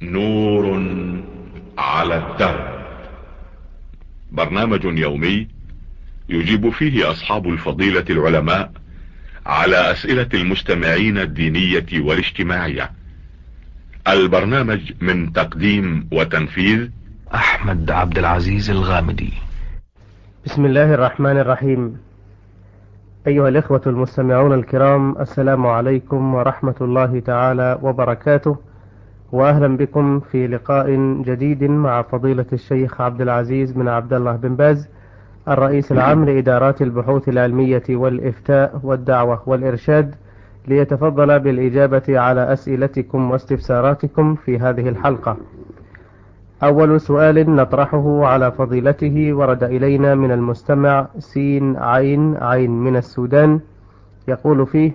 نور على الدرب. برنامج يومي يجيب فيه أصحاب الفضيلة العلماء على أسئلة المستمعين الدينية والاجتماعية. البرنامج من تقديم وتنفيذ أحمد عبد العزيز الغامدي. بسم الله الرحمن الرحيم. أيها الإخوة المستمعون الكرام، السلام عليكم ورحمة الله تعالى وبركاته، وأهلا بكم في لقاء جديد مع فضيلة الشيخ عبد العزيز بن عبد الله بن باز، الرئيس العام لإدارات البحوث العلمية والإفتاء والدعوة والإرشاد، ليتفضل بالإجابة على أسئلتكم واستفساراتكم في هذه الحلقة. أول سؤال نطرحه على فضيلته ورد إلينا من المستمع سين عين عين من السودان، يقول فيه: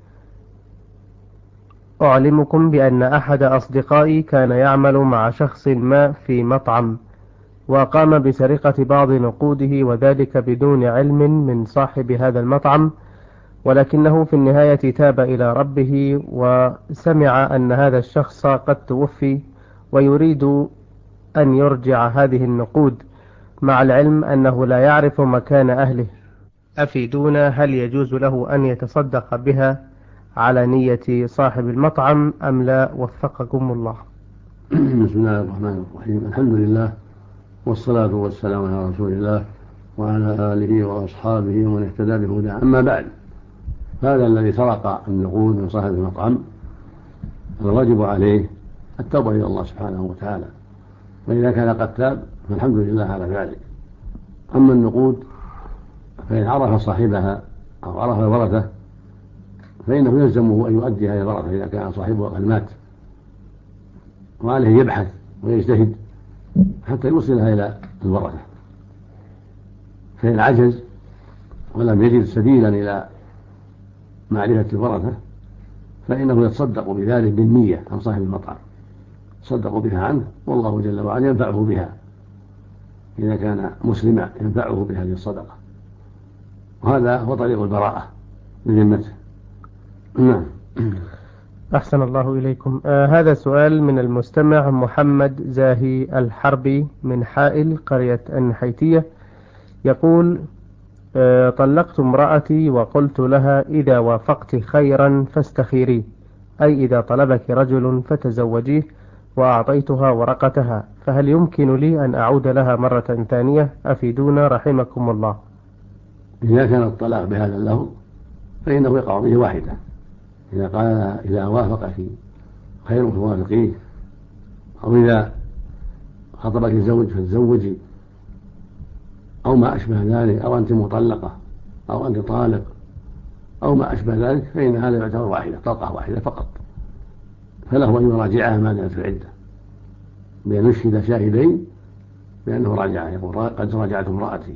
أعلمكم بأن أحد أصدقائي كان يعمل مع شخص ما في مطعم، وقام بسرقة بعض نقوده، وذلك بدون علم من صاحب هذا المطعم، ولكنه في النهاية تاب إلى ربه وسمع أن هذا الشخص قد توفي، ويريد أن يرجع هذه النقود، مع العلم أنه لا يعرف مكان أهله. أفيدونا، هل يجوز له أن يتصدق بها على نية صاحب المطعم أم لا؟ وفقكم الله. بسم الله الرحمن الرحيم. الحمد لله، والصلاة والسلام على رسول الله وعلى آله وأصحابه ومن اهتدى بهداه. أما بعد، هذا الذي سرق النقود من صاحب المطعم الواجب عليه التوبة إلى الله سبحانه وتعالى، وإذا كان قد تاب فالحمد لله على ذلك. أما النقود فإن عرف صاحبها أو عرف الورثة فإنه يلزمه أن يؤديها إلى الورثة إذا كان صاحبها قد مات، وعليه يبحث ويجتهد حتى يوصلها إلى الورثة. فإن عجز ولم يجد سبيلا إلى معرفة الورثة فإنه يتصدق بذلك بالنية عن صاحب المطعم، يتصدق بها عنه، والله جل وعلا ينفعه بها إذا كان مسلما، ينفعه بهذه الصدقة، وهذا هو طريق البراءة بذمته. نعم. أحسن الله إليكم. هذا سؤال من المستمع محمد زاهي الحربي من حائل قرية النحيتية، يقول: طلقت امرأتي وقلت لها إذا وافقت خيرا فاستخيري، أي إذا طلبك رجل فتزوجيه، وأعطيتها ورقتها، فهل يمكن لي أن أعود لها مرة ثانية؟ أفيدونا رحمكم الله. إذا كان الطلاق بهذا اللفظ فإنه يقع به واحدة. إذا قال إذا وافقك خير فوافقيه، أو إذا خطبك الزوج فتزوجي، أو ما أشبه ذلك، أو أنت مطلقة أو أنت طالق أو ما أشبه ذلك، فإن هذا يعتبر واحدة، طلقة واحدة فقط، فله أن يراجعها ما دامت في العدة بأن يشهد شاهدين بأنه راجعها، يقول قد راجعت امرأتي،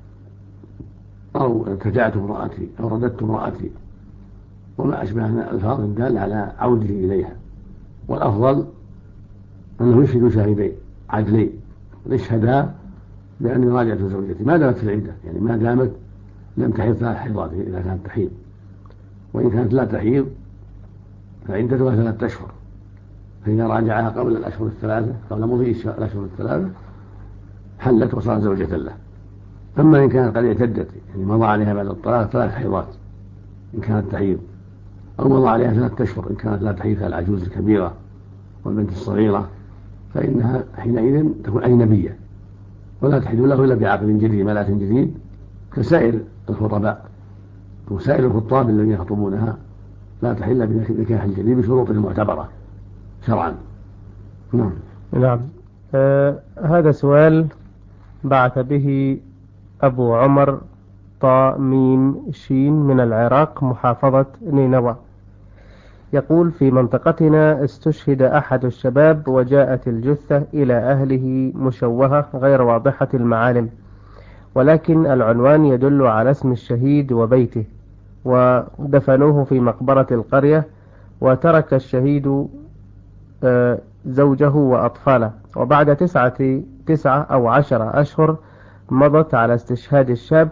أو ارتجعت امرأتي، أو رددت امرأتي، وما أشبه من الألفاظ الدالة على عوده إليها. والأفضل أنه يشهد شاهدين عدلين يشهدا بأن راجعت زوجتي ما دامت في العدة، يعني ما دامت لم تحيض 3 حيضات إذا كانت تحيض، وإن كانت لا تحيض فعدتها 3 أشهر، فإذا راجعها قبل الأشهر الثلاثة، قبل مضي الأشهر الثلاثة، حلت وصارت زوجة له. أما إن كانت قد اعتدت، يعني مضى عليها بعد الطلاق 3 حيضات إن كانت تحيض، أو مضى عليها 3 أشهر إن كانت لا تحيض، العجوز الكبيرة والبنت الصغيرة، فإنها حينئذ تكون أجنبية ولا تحل له إلا بعقد جديد، ملاك جديد، كسائر الخطباء وسائر الخطاب الذين يخطبونها، لا تحل بنكاح جديد بشروط المعتبرة شرعا. نعم. هذا سؤال بعث به أبو عمر طا ميم شين من العراق، محافظة نينوى، يقول: في منطقتنا استشهد أحد الشباب، وجاءت الجثة إلى أهله مشوهة غير واضحة المعالم، ولكن العنوان يدل على اسم الشهيد وبيته، ودفنوه في مقبرة القرية، وترك الشهيد زوجه وأطفاله، وبعد 9 أو 10 أشهر مضت على استشهاد الشاب،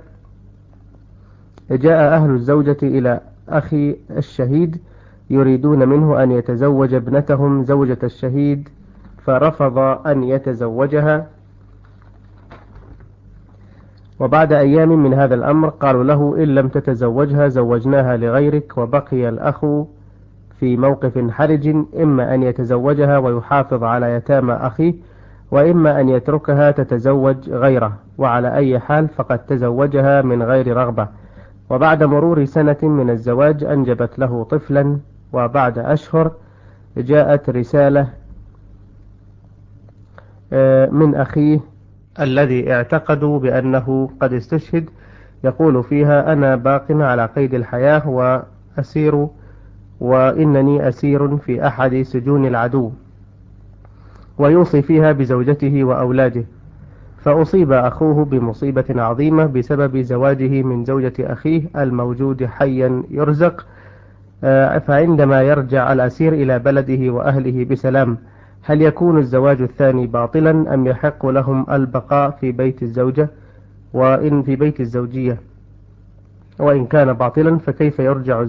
جاء أهل الزوجة إلى أخي الشهيد يريدون منه أن يتزوج ابنتهم زوجة الشهيد فرفض أن يتزوجها، وبعد أيام من هذا الأمر قالوا له: إن لم تتزوجها زوجناها لغيرك. وبقي الأخ في موقف حرج، إما أن يتزوجها ويحافظ على يتامى أخيه، وإما أن يتركها تتزوج غيره، وعلى أي حال فقد تزوجها من غير رغبة. وبعد مرور سنة من الزواج أنجبت له طفلا، وبعد أشهر جاءت رسالة من أخيه الذي اعتقدوا بأنه قد استشهد، يقول فيها: أنا باق على قيد الحياة وأسير، وإنني أسير في أحد سجون العدو، ويوصي فيها بزوجته وأولاده. فأصيب أخوه بمصيبة عظيمة بسبب زواجه من زوجة أخيه الموجود حيا يرزق. فعندما يرجع الأسير إلى بلده وأهله بسلام، هل يكون الزواج الثاني باطلا أم يحق لهم البقاء في بيت الزوجة وإن في بيت الزوجية؟ وإن كان باطلا فكيف يرجع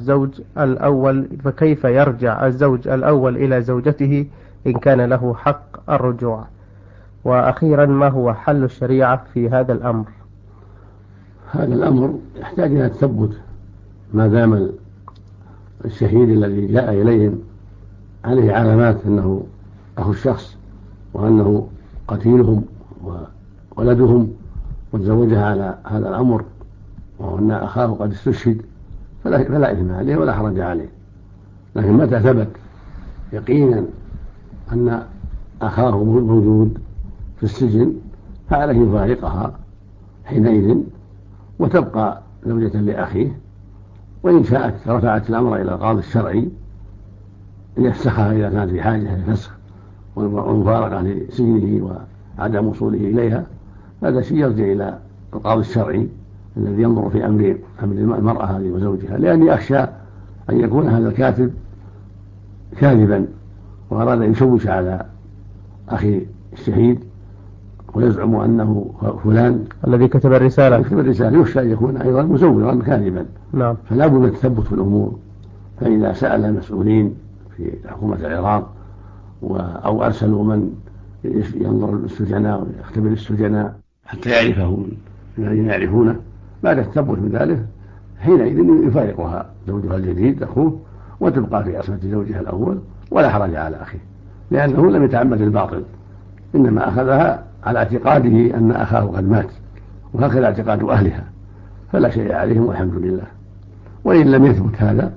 الزوج الأول إلى زوجته إن كان له حق الرجوع؟ وأخيرا، ما هو حل الشريعة في هذا الأمر؟ هذا الأمر يحتاج إلى التثبت، ما دام الشهيد الذي جاء إليهم عليه علامات أنه أخو الشخص وأنه قتيلهم وولدهم وتزوجها على هذا الأمر، وأن أخاه قد استشهد، فلا إثم عليه ولا حرج عليه. لكن متى ثبت يقينا أن أخاه موجود في السجن فعليه يفارقها حينئذ وتبقى زوجة لأخيه، وإن شاءت رفعت الأمر إلى القاضي الشرعي ليفسخها إذا كانت في حاجة للفسخ والمفارقة لسجنه وعدم وصوله إليها. هذا شيء يرجع إلى القاضي الشرعي الذي ينظر في أمر المرأة هذه وزوجها، لأني أخشى أن يكون هذا الكاتب كاذبا وأراد أن يشوش على أخي الشهيد ويزعم أنه فلان الذي كتب الرسالة، يخشى أن يكون أيضا مزورا كاذبا. نعم. فلا بد من التثبت في الأمور. فإذا سأل المسؤولين في حكومة العراق أو أرسلوا من ينظر للسجناء ويختبر السجناء حتى يعرفه الذين يعرفونه، بعد التثبت من ذلك حينئذ يفارقها زوجها الجديد أخوه وتبقى في عصمة زوجها الأول ولا حرج على أخيه، لأنه لم يتعمد الباطل، إنما أخذها على اعتقاده أن أخاه قد مات، وهكذا اعتقاد أهلها، فلا شيء عليهم والحمد لله. وإن لم يثبت هذا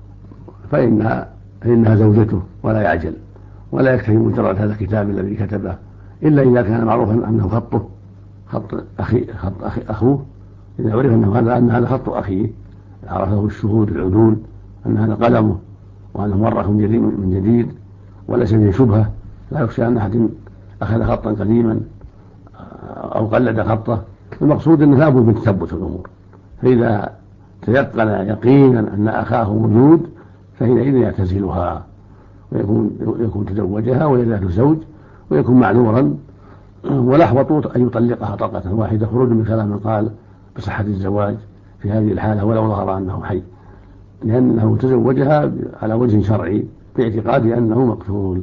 فإنها زوجته ولا يعجل ولا يكتفي مجرد هذا الكتاب الذي كتبه، إلا إذا كان معروفا أنه خط أخوه. إذا عرف أن هذا خط أخيه عرفه الشهود العدول أن هذا قلمه وأنه مره من جديد وليس فيه شبهة، لا يخشى أن أحد أخذ خطا قديما أو قلد خطه. المقصود أنه لابد من تثبت الأمور، فإذا تيقن يقينا أن أخاه موجود فحينئذ يعتزلها ويكون تزوجها وهي ذات زوج ويكون معذورا، والأحوط أن يطلقها طلقة واحدة خروج من كلام قال بصحة الزواج في هذه الحالة ولو ظهر أنه حي، لأنه تزوجها على وجه شرعي باعتقاد أنه مقتول.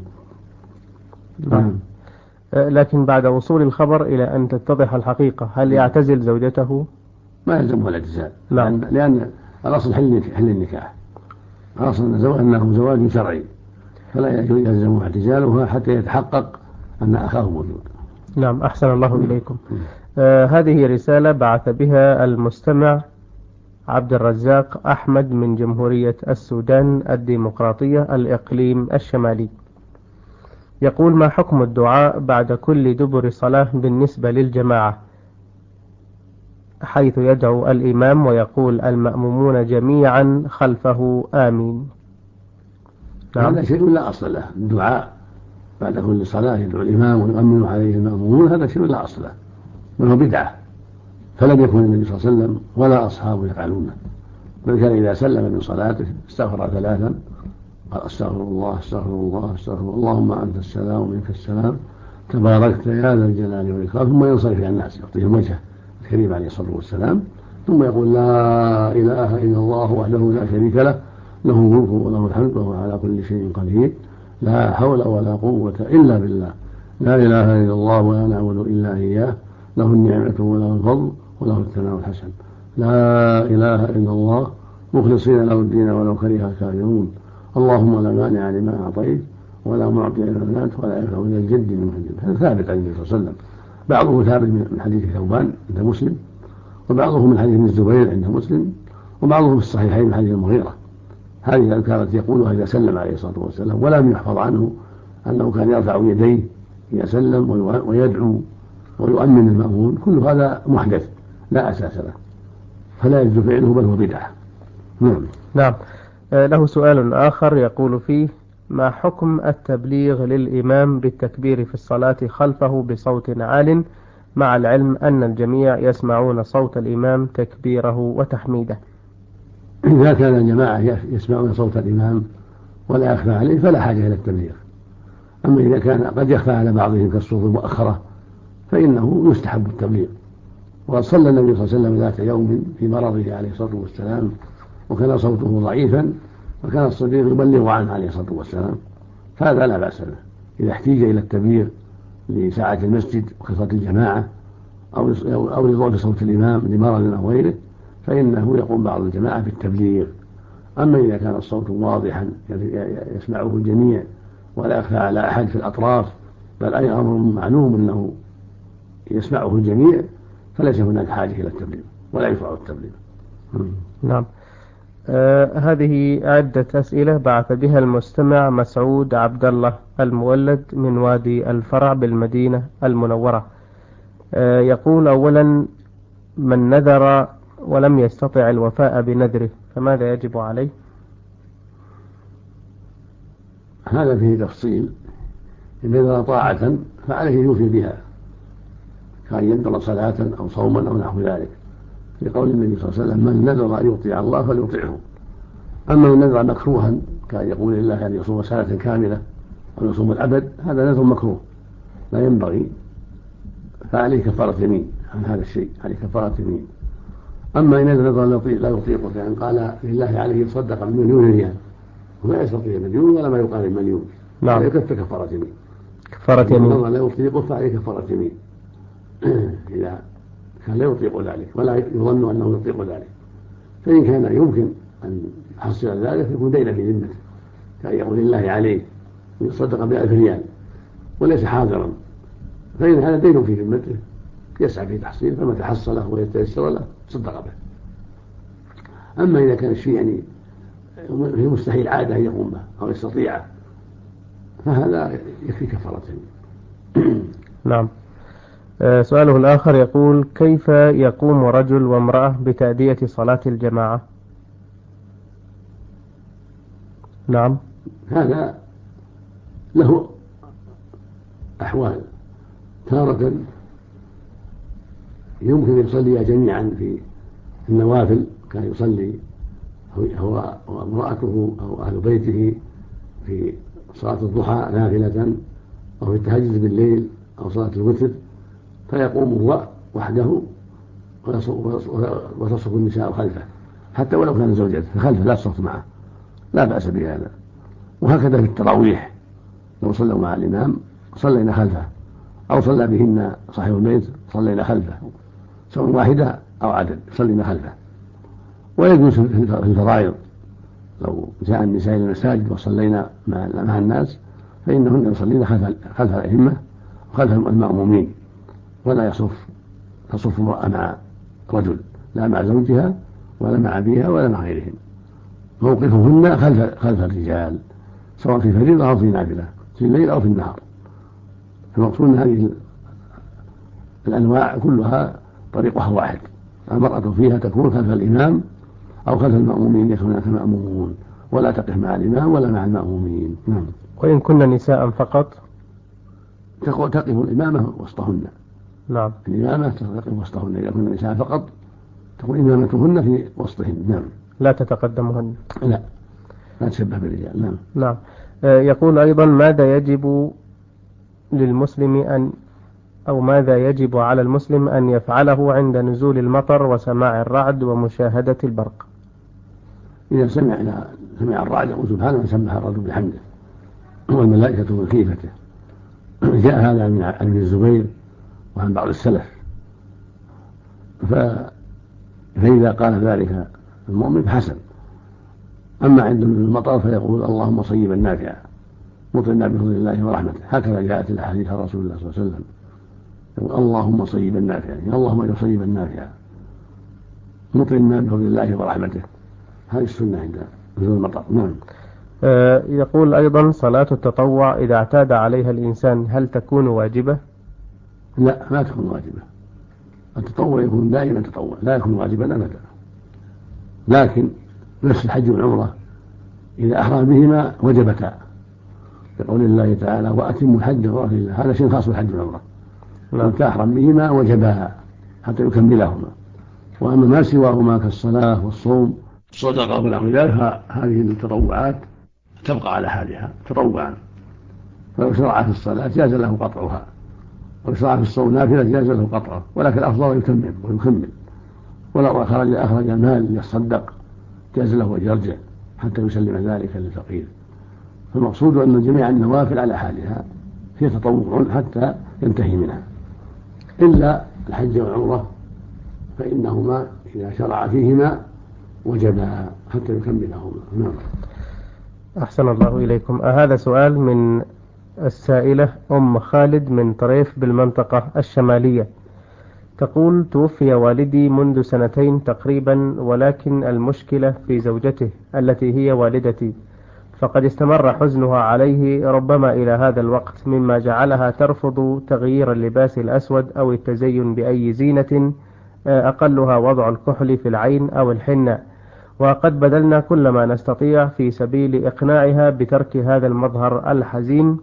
لكن بعد وصول الخبر إلى أن تتضح الحقيقة هل يعتزل زوجته؟ ما يلزمه الاعتزال، لأن الأصل حل النكاح، الأصل أنه زواج شرعي فلا يلزمه اعتزالها حتى يتحقق أن أخاه موجود. نعم، أحسن الله إليكم. هذه رسالة بعث بها المستمع عبد الرزاق أحمد من جمهورية السودان الديمقراطية الإقليم الشمالي، يقول: ما حكم الدعاء بعد كل دبر صلاة بالنسبة للجماعة، حيث يدعو الإمام ويقول المأمومون جميعا خلفه آمين؟ نعم. هذا شيء لا أصل له، الدعاء بعد كل صلاة يدعو الإمام ويؤمن عليه المأمومون، هذا شيء لا أصل له بل هو بدعة، فلم يكن النبي صلى الله عليه وسلم ولا أصحابه يفعلونه، بل كان إذا سلم من صلاته استغفر ثلاثا قال استغفر الله استغفر الله استغفر الله اللهم أنت السلام ومنك السلام تباركت يا ذا الجلال والإكرام، ثم ينصرف إلى الناس يعطيهم وجهه الكريم عليه الصلاة والسلام، ثم يقول لا إله إلا الله وحده لا شريك له له الملك وله الحمد وهو على كل شيء قدير لا حول ولا قوة إلا بالله لا إله إلا الله ولا نعبد إلا إياه له النعمة وله الفضل وله الثناء الحسن. لا إله إلا الله مخلصين له الدين ولو كره الكافرون. اللهم لا مانع لما أعطيت ولا معطي لما منعت ولا ينفع ذا الجد من الجد. هذا ثابت عن النبي صلى الله عليه وسلم. بعضه ثابت من حديث ثوبان عند مسلم، وبعضه من حديث ابن الزبير عند مسلم، وبعضه في الصحيحين من حديث المغيرة. هذه الأذكار التي يقولها إذا سلم عليه الصلاة والسلام، ولم يحفظ عنه أنه كان يرفع يديه إذا سلم ويدعو ويؤمن المأمون. كل هذا محدث لا أساس له، فلا يجوز فعله بل هو بدعة. نعم. له سؤال آخر يقول فيه: ما حكم التبليغ للإمام بالتكبير في الصلاة خلفه بصوت عال، مع العلم أن الجميع يسمعون صوت الإمام تكبيره وتحميده؟ إذا كان الجماعة يسمعون صوت الإمام ولا يخفى عليه فلا حاجة إلى التبليغ. أما إذا كان قد يخفى على بعضهم كالصوت المؤخرة فإنه يستحب التبليغ. وقد صلى النبي صلى الله عليه وسلم ذات يوم في مرضه عليه الصلاة والسلام وكان صوته ضعيفا، وكان الصديق يبلغ عنه عليه الصلاة والسلام، فهذا لا بأس به. إذا احتيج إلى التبليغ لساعة المسجد وكثرة الجماعة أو لضعف صوت الإمام لمرض أو غيره فإنه يقوم بعض الجماعة بالتبليغ. أما إذا كان الصوت واضحا يسمعه الجميع ولا يخفى على أحد في الأطراف، بل أي أمر معلوم أنه يسمعه الجميع، فليس هناك حاجة إلى التبليغ ولا يشرع التبليغ. نعم. هذه عدة أسئلة بعث بها المستمع مسعود عبد الله المولد من وادي الفرع بالمدينة المنورة. يقول: أولا، من نذر ولم يستطع الوفاء بنذره فماذا يجب عليه؟ هذا فيه تفصيل. إن نذر طاعة فعليه يوفي بها، كان ينذر صلاة أو صوما أو نحو ذلك، لقول النبي صلى الله عليه وسلم: من نذر أن يطيع الله فليطيعه. أما من نذر مكروها كان يقول لله أن يصوم سنة كاملة أو يصوم الأبد، هذا نذر مكروه لا ينبغي، فعليه كفارة يمين عن هذا الشيء، عليه كفارة يمين. أما إن نذر لا يطيقه، يعني قال لله عليه يتصدق بمليون ريال وما يستطيع مليون ولا ما يقارب مليون، عليه كفارة يمين. كفارة يمين. لا يطيقه فعليه كفارة يمين إذا كان لا يطيق ذلك ولا يظن أنه يطيق ذلك. فإن كان يمكن أن يحصل ذلك يكون دين في ذمته، كان يقول لله عليه ويصدق ب1000 ريال وليس حاضرا، فإن هذا دين في ذمته يسعى في تحصيله، فما تحصله ويتيسر له صدق به. أما إذا كان الشيء يعني في مستحيل عادة يقوم به أو يستطيعه فهذا يكفي كفارة. نعم. سؤاله الآخر يقول: كيف يقوم رجل وامرأة بتأدية صلاة الجماعة؟ نعم. هذا له أحوال. تارة يمكن يصلي جميعا في النوافل، كان يصلي هو وامرأته أو أهل بيته في صلاة الضحى نافلة أو في التهجد بالليل أو صلاة الوتر، فيقوم هو وحده وتصف النساء خلفه، حتى ولو كان زوجته خلفه لا تصف معه، لا بأس بهذا. وهكذا في التراويح لو صلوا مع الإمام صلينا خلفه، أو صلى بهن صاحب البيت صلينا خلفه، سواء واحدة أو عدد صلينا خلفه. ويجوز في الفرائض لو جاء النساء إلى المساجد وصلينا مع الناس فإنهن يصلين خلف الأئمة وخلف المأمومين، ولا تصف امرأة مع رجل، لا مع زوجها ولا مع أبيها ولا مع غيرهم. موقفهن خلف الرجال سواء في فريضة أو في نافلة، في الليل أو في النهار. المقصود أن هذه الأنواع كلها طريقها واحد، المرأة فيها تكون خلف الإمام أو خلف المأمومين يكون كمأمومون، ولا تقف مع الإمام ولا مع المأمومين. وإن كنا نساء فقط تقف الإمامة وسطهن. نعم. الإمامة تقف وسطهن، إذا كنا نساء فقط تكون إمامتهن في وسطهن. نعم. لا تتقدمهن. لا تشبه بالرجال. نعم. نعم. يقول أيضا: ماذا يجب للمسلم ماذا يجب على المسلم أن يفعله عند نزول المطر وسماع الرعد ومشاهدة البرق؟ إذا سمع الرعد يقول سبحانه وسبح الرعد بحمده والملائكة من خيفته جاء هذا عن ابن الزبير وعن بعض السلف. فإذا قال ذلك المؤمن حسن. أما عند المطر فيقول اللهم صيبا نافعا مطرنا بفضل الله ورحمته، هكذا جاءت الأحاديث عن رسول الله صلى الله عليه وسلم، يقول اللهم صيبا نافعا، اللهم صيبا نافعا مطرنا بفضل الله ورحمته. هذه السنة عند نزول المطر. نعم. يقول أيضا صلاة التطوع إذا اعتاد عليها الإنسان هل تكون واجبة؟ لا، ما تكون واجبة. التطوع يكون دائما تطوع، لا يكون واجبا أبدا. لكن نفس الحج والعمرة إذا أحرم بهما وجبتا، يقول الله تعالى وأتموا الحج والعمرة لله، هذا شيء خاص بالحج والعمرة. وإن تحرم بهما وجبا حتى يكملهما. وأما ما سواهما كالصلاة والصوم والصدقة ونحو ذلك هذه التطوعات تبقى على حالها تطوعا، فلو شرع في الصلاة جاز له قطعها، ولو شرع في الصوم نافلة جاز له قطعه، ولكن الأفضل يكمل. ولو أخرج المال يتصدق جاز له أن يرجع حتى يسلم ذلك للفقير. فالمقصود أن جميع النوافل على حالها هي تطوع حتى ينتهي منها، إلا الحج والعمرة فإنهما إذا شرع فيهما وجبا حتى يكملهما. نعم. أحسن الله إليكم. هذا سؤال من السائلة أم خالد من طريف بالمنطقة الشمالية، تقول توفي والدي منذ 2 تقريبا، ولكن المشكلة في زوجته التي هي والدتي، فقد استمر حزنها عليه ربما إلى هذا الوقت، مما جعلها ترفض تغيير اللباس الأسود أو التزين بأي زينة أقلها وضع الكحل في العين أو الحنة، وقد بذلنا كل ما نستطيع في سبيل إقناعها بترك هذا المظهر الحزين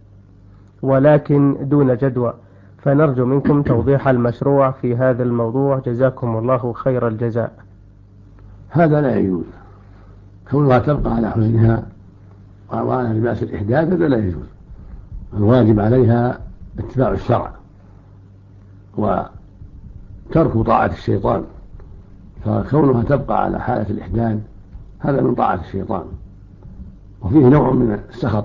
ولكن دون جدوى، فنرجو منكم توضيح المشروع في هذا الموضوع، جزاكم الله خير الجزاء. هذا لا يجوز، كونها تبقى على حزنها وعلى لباس الإحداث هذا لا يجوز. الواجب عليها اتباع الشرع وترك طاعة الشيطان، فكونها تبقى على حالة الإحداث هذا من طاعة الشيطان، وفيه نوع من السخط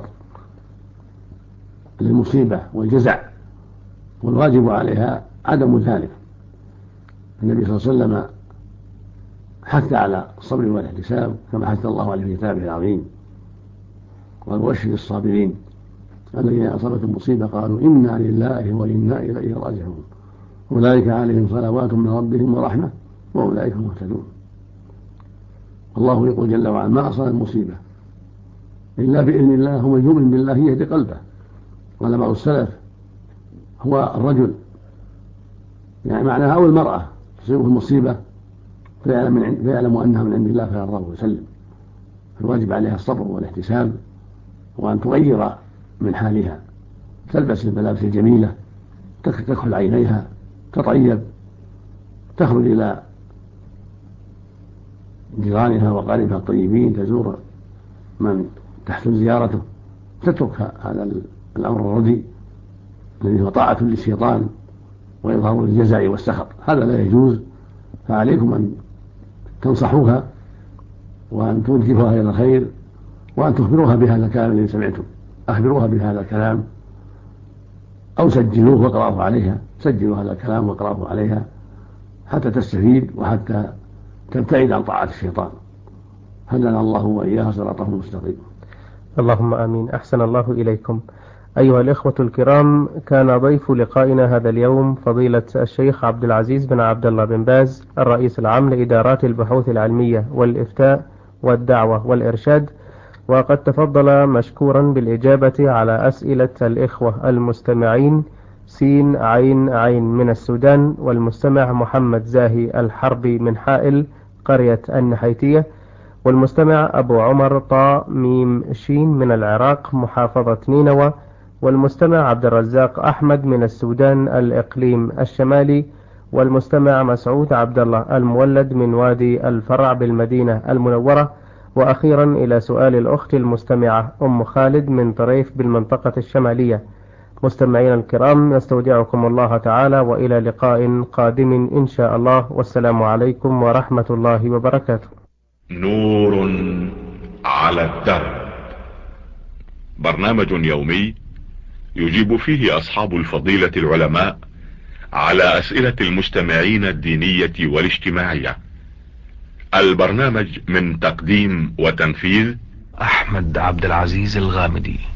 للمصيبة والجزع، والواجب عليها عدم ذلك. النبي صلى الله عليه وسلم حث على الصبر والاحتساب كما حث الله عليه في كتابه العظيم، قال وبشر الصابرين الذين أصابتهم مصيبة قالوا إنا لله وإنا إليه راجعون أولئك عليهم صلوات من ربهم ورحمة وأولئك مهتدون. الله يقول جل وعلا ما أصاب المصيبة إلا بإذن الله، ومن يؤمن بالله يهدي قلبه. قال بعض السلف هو الرجل، يعني معناها أو المرأة تصيبه المصيبة فيعلم أنها من عند الله فيرضى ويسلم. الواجب عليها الصبر والاحتساب، وأن تغير من حالها، تلبس الملابس الجميلة، تكحل عينيها، تطيب، تخرج إلى جيرانها وقاربها الطيبين، تزور من تحسن زيارته، تترك هذا الأمر الرديء الذي هو طاعة للشيطان وإظهار الجزع والسخط، هذا لا يجوز. فعليكم أن تنصحوها وأن توجهوها إلى الخير وأن تخبروها بهذا الكلام الذي سمعتم. أخبروها بهذا الكلام أو سجلوه واقرأوه عليها، سجلوا هذا الكلام واقرأوه عليها حتى تستفيد وحتى تبتعد عن طاعة الشيطان. هدنا الله وإياها صراطه المستقيم. اللهم آمين. أحسن الله إليكم. أيها الإخوة الكرام، كان ضيف لقائنا هذا اليوم فضيلة الشيخ عبد العزيز بن عبد الله بن باز، الرئيس العام لإدارات البحوث العلمية والإفتاء والدعوة والإرشاد، وقد تفضل مشكورا بالإجابة على أسئلة الإخوة المستمعين سين عين عين من السودان، والمستمع محمد زاهي الحربي من حائل قرية النحيتية، والمستمع أبو عمر طا ميم شين من العراق محافظة نينوى، والمستمع عبد الرزاق أحمد من السودان الإقليم الشمالي، والمستمع مسعود عبد الله المولد من وادي الفرع بالمدينة المنورة. وأخيرا إلى سؤال الأخت المستمعة أم خالد من طريف بالمنطقة الشمالية. مستمعين الكرام، نستودعكم الله تعالى وإلى لقاء قادم إن شاء الله، والسلام عليكم ورحمة الله وبركاته. نور على الدرب، برنامج يومي يجيب فيه اصحاب الفضيلة العلماء على اسئلة المستمعين الدينية والاجتماعية. البرنامج من تقديم وتنفيذ أحمد عبد العزيز الغامدي.